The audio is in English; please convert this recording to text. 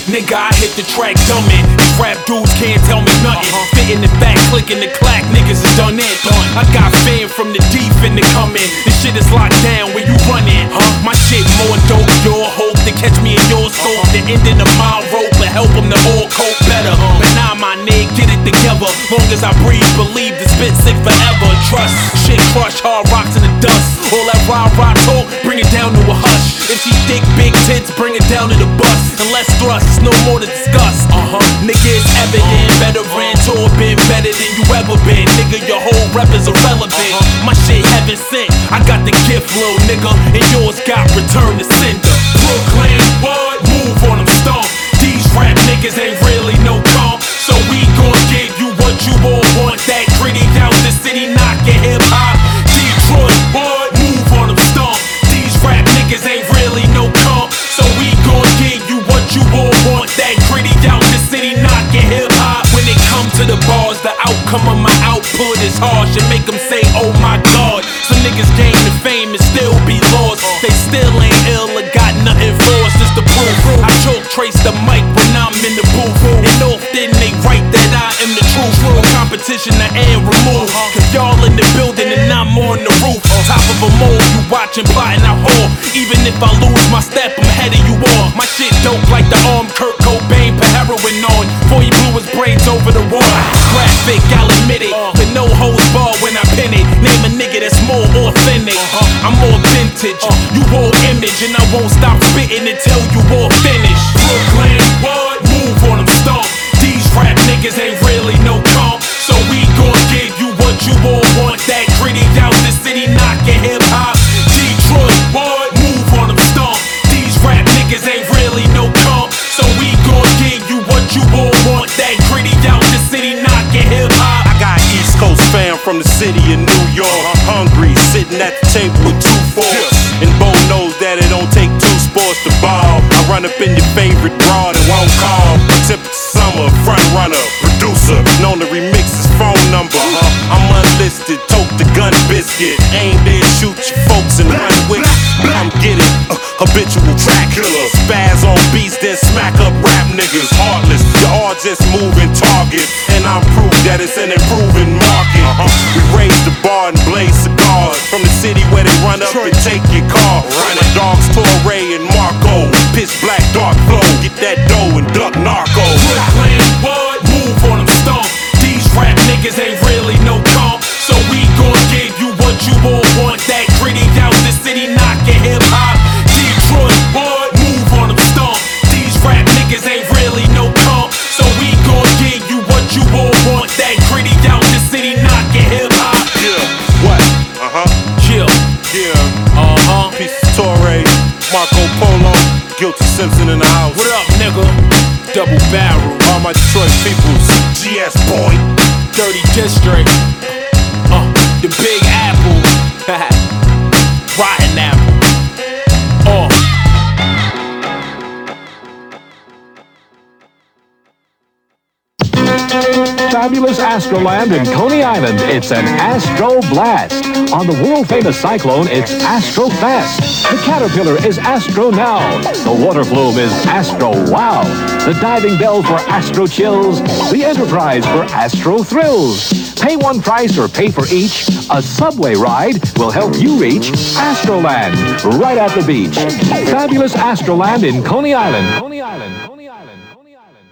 Nigga, I hit the track dumbin'. These rap dudes can't tell me nothing. Fitting the back, clicking the clack, niggas is done in. I got fam from the deep in the coming. This shit is locked down where you running. My shit more dope, your hope to catch me in your scope. The ending of my rope, but help them to all cope better. But now my nigga, get it together. Long as I breathe, believe this bitch sick forever. Trust, shit crush, hard rocks in the dust. All that rah-rah talk, bring it down to a hush. If she thick, big tits, bring it down to the bus. And less thrust, no more to discuss. Nigga, it's evident, veteran, tour been better than you ever been. Nigga, your whole rep is irrelevant. My shit heaven sent, I got the gift, little nigga, and yours got return to sender. Brooklyn, what? Move on them stomp. These rap niggas ain't really no comp, so we gon' give you what you all want. That gritty down the city, knockin' hip hop. Detroit, what? Move on them stomp. These rap niggas ain't really no comp, so we gon' give you what you all want. That gritty down the city, knockin' hip hop. When it come to the bars, the outcome of my output is harsh and make them say, oh my god. Some niggas gain the fame and still be lost. They still ain't ill or got nothing for us. It's the proof. I choke trace the mic when I'm in the booth, and often they write that I am the truth. No competition I ain't remove, cause y'all in the building and I'm on the roof. Top of a mole, you watching, plotting out all. Even if I lose my step, I'm ahead of you all. My shit dope like the arm Kurt Cobain put heroin on. Before he blew his brains over the wall. Graphic, I'll admit it, but no holds bar when I pin it. Name a nigga that's more authentic. I'm more vintage, you all image, and I won't stop spitting until you all finish. Brooklyn, what? Move on them stomp. These rap niggas ain't really no comp, so we gon' give you what you all want. That gritty down the city, knockin' hip hop. Detroit, what? Move on them stomp. These rap niggas ain't really no comp, so we gon' give you what you all want. That gritty down the city, knockin' hip hop. I got East Coast fam from the city of New York. Hungry, sitting at the table with 2 forks. And Bo knows that it don't take 2 sports to ball. I run up in your favorite broad and won't call. Temperature summer, front runner, producer, known to remix his phone number. I'm unlisted, tote the gun biscuit. Aim there, shoot your folks and run with it. I'm getting habitual track killer. Spaz on beats, then smack up rap niggas. Heartless, you all just moving targets, and I'm proof that it's an improving market. We raise the bar and blaze cigars from the city where they run up and take your car. Running dogs, Torre and Marco, pitch black dark flow. Get that dough and duck narco. Brooklyn, what? Move on them stomp. These rap niggas ain't really no comp, so we gon' give you what you all want. That gritty down the city, knockin' hip hop. Detroit, what? Move on them stomp. These rap niggas ain't really no comp, so we gon' give you what you all want. That gritty down the city, knockin' hip hop. Yeah, what? Chill. Yeah, Piece of Torre, Marco Polo, Guilty Simpson in the house. What up, nigga? Double barrel. All my Detroit peoples, GS boy. Dirty District. The Big Apple. Rotten Apple. Fabulous Astroland in Coney Island. It's an Astro Blast. On the world-famous Cyclone, it's Astro Fast. The Caterpillar is Astro Now. The Water Plume is Astro Wow. The Diving Bell for Astro Chills. The Enterprise for Astro Thrills. Pay one price or pay for each. A subway ride will help you reach Astroland, right at the beach. Fabulous Astroland in Coney Island. Coney Island.